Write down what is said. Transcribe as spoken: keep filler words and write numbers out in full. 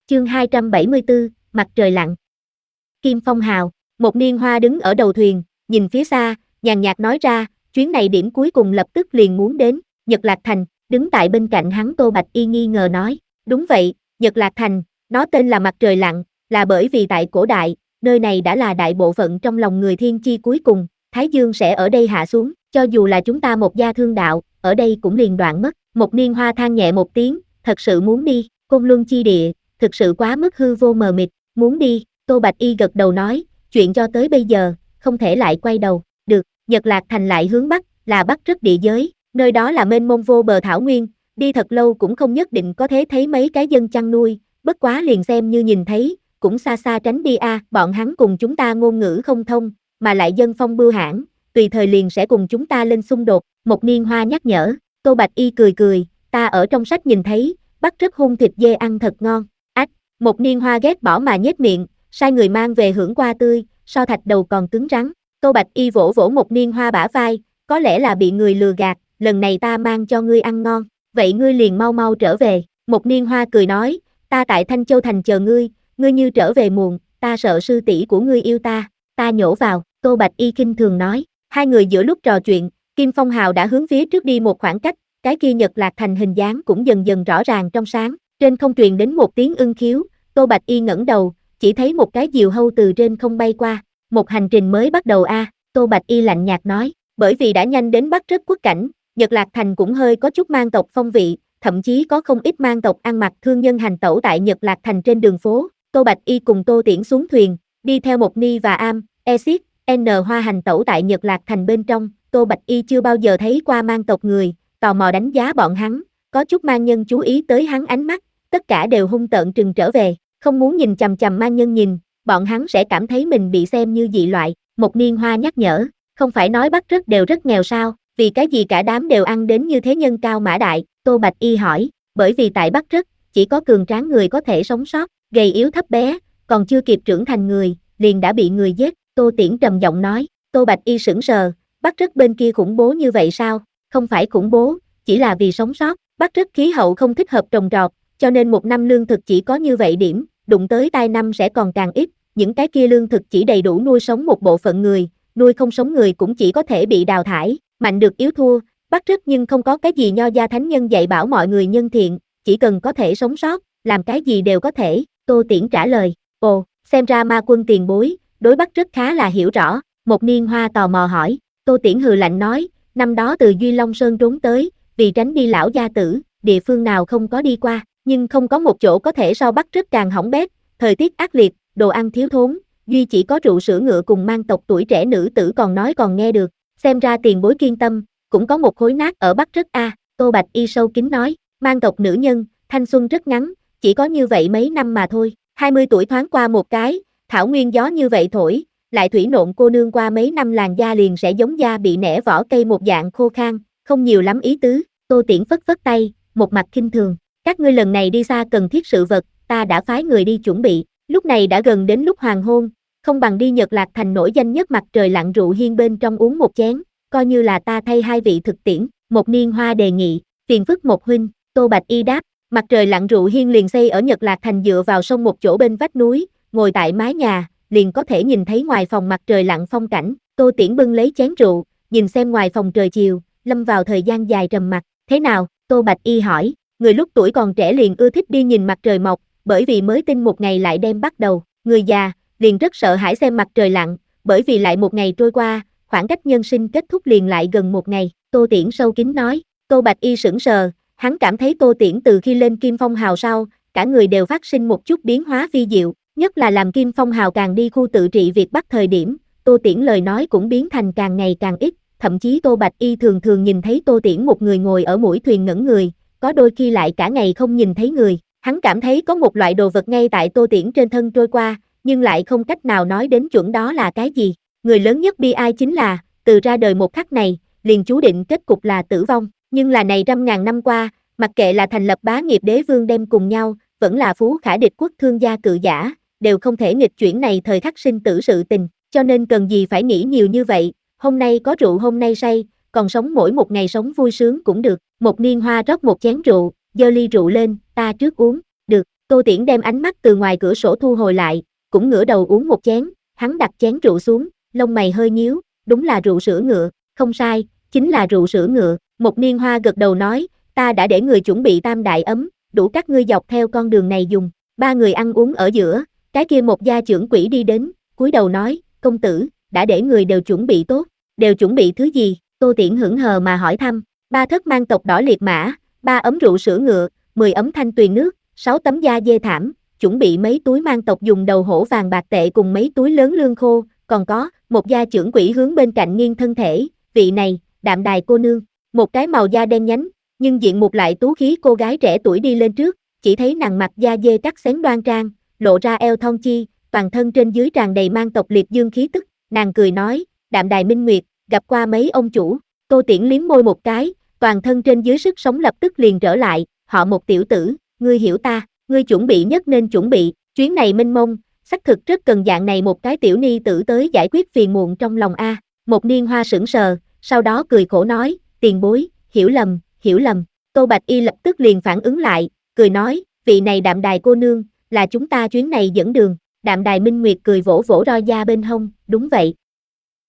Chương hai trăm bảy mươi tư, mặt trời lặn. Kim Phong Hào, một niên hoa đứng ở đầu thuyền, nhìn phía xa, nhàn nhạt nói ra, chuyến này điểm cuối cùng lập tức liền muốn đến, Nhật Lạc Thành, đứng tại bên cạnh hắn Tô Bạch Y nghi ngờ nói, đúng vậy, Nhật Lạc Thành, nó tên là mặt trời lặn, là bởi vì tại cổ đại, nơi này đã là đại bộ phận trong lòng người thiên chi cuối cùng, Thái Dương sẽ ở đây hạ xuống, cho dù là chúng ta một gia thương đạo, ở đây cũng liền đoạn mất, một niên hoa than nhẹ một tiếng, thật sự muốn đi, Côn Luân chi địa, thực sự quá mức hư vô mờ mịt, muốn đi, Tô Bạch Y gật đầu nói, chuyện cho tới bây giờ, không thể lại quay đầu, được, Nhật Lạc Thành lại hướng Bắc, là Bắc rất địa giới, nơi đó là mênh mông vô bờ thảo nguyên, đi thật lâu cũng không nhất định có thể thấy mấy cái dân chăn nuôi, bất quá liền xem như nhìn thấy, cũng xa xa tránh đi a, à, bọn hắn cùng chúng ta ngôn ngữ không thông, mà lại dân phong bưu hãn, tùy thời liền sẽ cùng chúng ta lên xung đột, một niên hoa nhắc nhở, Tô Bạch Y cười cười, ta ở trong sách nhìn thấy, Bắc rất hung thịt dê ăn thật ngon, ách, một niên hoa ghét bỏ mà nhếch miệng, sai người mang về hưởng qua tươi, so thạch đầu còn cứng rắn, Tô Bạch Y vỗ vỗ một niên hoa bả vai, có lẽ là bị người lừa gạt, lần này ta mang cho ngươi ăn ngon, vậy ngươi liền mau mau trở về, một niên hoa cười nói, ta tại Thanh Châu Thành chờ ngươi, ngươi như trở về muộn, ta sợ sư tỷ của ngươi yêu ta, ta nhổ vào, Tô Bạch Y khinh thường nói, hai người giữa lúc trò chuyện, Kim Phong Hào đã hướng phía trước đi một khoảng cách, cái kia Nhật Lạc Thành hình dáng cũng dần dần rõ ràng trong sáng, trên không truyền đến một tiếng ưng khiếu, Tô Bạch Y ngẩng đầu, chỉ thấy một cái diều hâu từ trên không bay qua, một hành trình mới bắt đầu a, à, Tô Bạch Y lạnh nhạt nói, bởi vì đã nhanh đến Bắc rất quốc cảnh, Nhật Lạc Thành cũng hơi có chút mang tộc phong vị, thậm chí có không ít mang tộc ăn mặc thương nhân hành tẩu tại Nhật Lạc Thành trên đường phố, Tô Bạch Y cùng Tô Tiễn xuống thuyền, đi theo một Ni và Am, Exit, N Hoa hành tẩu tại Nhật Lạc Thành bên trong, Tô Bạch Y chưa bao giờ thấy qua mang tộc người, tò mò đánh giá bọn hắn, có chút mang nhân chú ý tới hắn ánh mắt, tất cả đều hung tợn trừng trở về, không muốn nhìn chằm chằm mang nhân nhìn, bọn hắn sẽ cảm thấy mình bị xem như dị loại, một niên hoa nhắc nhở, không phải nói Bắc rất đều rất nghèo sao, vì cái gì cả đám đều ăn đến như thế nhân cao mã đại, Tô Bạch Y hỏi, bởi vì tại Bắc rất, chỉ có cường tráng người có thể sống sót, gầy yếu thấp bé, còn chưa kịp trưởng thành người, liền đã bị người giết, Tô Tiễn trầm giọng nói, Tô Bạch Y sững sờ, Bắc rất bên kia khủng bố như vậy sao, không phải khủng bố, chỉ là vì sống sót, Bắc rất khí hậu không thích hợp trồng trọt, cho nên một năm lương thực chỉ có như vậy điểm, đụng tới tai năm sẽ còn càng ít, những cái kia lương thực chỉ đầy đủ nuôi sống một bộ phận người, nuôi không sống người cũng chỉ có thể bị đào thải, mạnh được yếu thua, Bắc rất nhưng không có cái gì nho gia thánh nhân dạy bảo mọi người nhân thiện, chỉ cần có thể sống sót, làm cái gì đều có thể, Tô Tiễn trả lời, ồ, xem ra ma quân tiền bối, đối Bắc rất khá là hiểu rõ, một niên hoa tò mò hỏi, Tô Tiễn hừ lạnh nói, năm đó từ Duy Long Sơn trốn tới, vì tránh đi lão gia tử, địa phương nào không có đi qua, nhưng không có một chỗ có thể so Bắc rất càng hỏng bét, thời tiết ác liệt, đồ ăn thiếu thốn, duy chỉ có rượu sữa ngựa cùng mang tộc tuổi trẻ nữ tử còn nói còn nghe được, xem ra tiền bối kiên tâm, cũng có một khối nát ở Bắc rất a, à, Tô Bạch Y sâu kín nói, mang tộc nữ nhân, thanh xuân rất ngắn, chỉ có như vậy mấy năm mà thôi, hai mươi tuổi thoáng qua một cái, thảo nguyên gió như vậy thổi, lại thủy nộn cô nương qua mấy năm làn da liền sẽ giống da bị nẻ vỏ cây một dạng khô khan, không nhiều lắm ý tứ, Tô Tiễn phất phất tay, một mặt khinh thường, các ngươi lần này đi xa cần thiết sự vật, ta đã phái người đi chuẩn bị, lúc này đã gần đến lúc hoàng hôn, không bằng đi Nhật Lạc Thành nổi danh nhất mặt trời lặn rượu hiên bên trong uống một chén, coi như là ta thay hai vị thực tiễn, một niên hoa đề nghị, phiền phức một huynh, Tô Bạch Y đáp, mặt trời lặn rượu hiên liền xây ở Nhật Lạc Thành dựa vào sông một chỗ bên vách núi, ngồi tại mái nhà, liền có thể nhìn thấy ngoài phòng mặt trời lặn phong cảnh, Tô Tiễn bưng lấy chén rượu, nhìn xem ngoài phòng trời chiều, lâm vào thời gian dài trầm mặc, thế nào, Tô Bạch Y hỏi, người lúc tuổi còn trẻ liền ưa thích đi nhìn mặt trời mọc, bởi vì mới tin một ngày lại đem bắt đầu, người già, liền rất sợ hãi xem mặt trời lặn, bởi vì lại một ngày trôi qua, khoảng cách nhân sinh kết thúc liền lại gần một ngày, Tô Tiễn sâu kín nói, Tô Bạch Y sững sờ, hắn cảm thấy Tô Tiễn từ khi lên Kim Phong Hào sau, cả người đều phát sinh một chút biến hóa vi diệu, nhất là làm Kim Phong Hào càng đi khu tự trị Việt Bắc thời điểm, Tô Tiễn lời nói cũng biến thành càng ngày càng ít, thậm chí Tô Bạch Y thường thường nhìn thấy Tô Tiễn một người ngồi ở mũi thuyền ngẩn người, có đôi khi lại cả ngày không nhìn thấy người, hắn cảm thấy có một loại đồ vật ngay tại Tô Tiễn trên thân trôi qua, nhưng lại không cách nào nói đến chuẩn đó là cái gì, người lớn nhất bi ai chính là, từ ra đời một khắc này, liền chú định kết cục là tử vong, nhưng là này trăm ngàn năm qua, mặc kệ là thành lập bá nghiệp đế vương đem cùng nhau, vẫn là phú khả địch quốc thương gia cự giả, đều không thể nghịch chuyển này thời khắc sinh tử sự tình, cho nên cần gì phải nghĩ nhiều như vậy, hôm nay có rượu hôm nay say, còn sống mỗi một ngày sống vui sướng cũng được, một niên hoa rót một chén rượu, giơ ly rượu lên, ta trước uống, được, Tô Tiễn đem ánh mắt từ ngoài cửa sổ thu hồi lại, cũng ngửa đầu uống một chén, hắn đặt chén rượu xuống, lông mày hơi nhíu, đúng là rượu sữa ngựa, không sai, chính là rượu sữa ngựa. Một Niên Hoa gật đầu nói, ta đã để người chuẩn bị tam đại ấm, đủ các ngươi dọc theo con đường này dùng. Ba người ăn uống ở giữa, cái kia một gia trưởng quỹ đi đến, cúi đầu nói, công tử, đã để người đều chuẩn bị tốt, đều chuẩn bị thứ gì? Tô Tiễn hững hờ mà hỏi thăm, ba thất mang tộc đỏ liệt mã, ba ấm rượu sữa ngựa, mười ấm thanh tuyền nước, sáu tấm da dê thảm, chuẩn bị mấy túi mang tộc dùng đầu hổ vàng bạc tệ cùng mấy túi lớn lương khô, còn có, một gia trưởng quỹ hướng bên cạnh nghiêng thân thể, vị này, Đạm Đài cô nương, một cái màu da đen nhánh, nhưng diện mục lại tú khí cô gái trẻ tuổi đi lên trước, chỉ thấy nàng mặc da dê cắt xén đoan trang, lộ ra eo thon chi, toàn thân trên dưới tràn đầy mang tộc liệt dương khí tức, nàng cười nói, Đạm Đài Minh Nguyệt, gặp qua mấy ông chủ. Tô Tiễn liếm môi một cái, toàn thân trên dưới sức sống lập tức liền trở lại, họ một tiểu tử, ngươi hiểu ta, ngươi chuẩn bị nhất nên chuẩn bị, chuyến này mênh mông, xác thực rất cần dạng này một cái tiểu ni tử tới giải quyết phiền muộn trong lòng a. Một Niên Hoa sững sờ, sau đó cười khổ nói, tiền bối, hiểu lầm, hiểu lầm. Tô Bạch Y lập tức liền phản ứng lại, cười nói, vị này Đạm Đài cô nương, là chúng ta chuyến này dẫn đường. Đạm Đài Minh Nguyệt cười vỗ vỗ roi da bên hông, đúng vậy,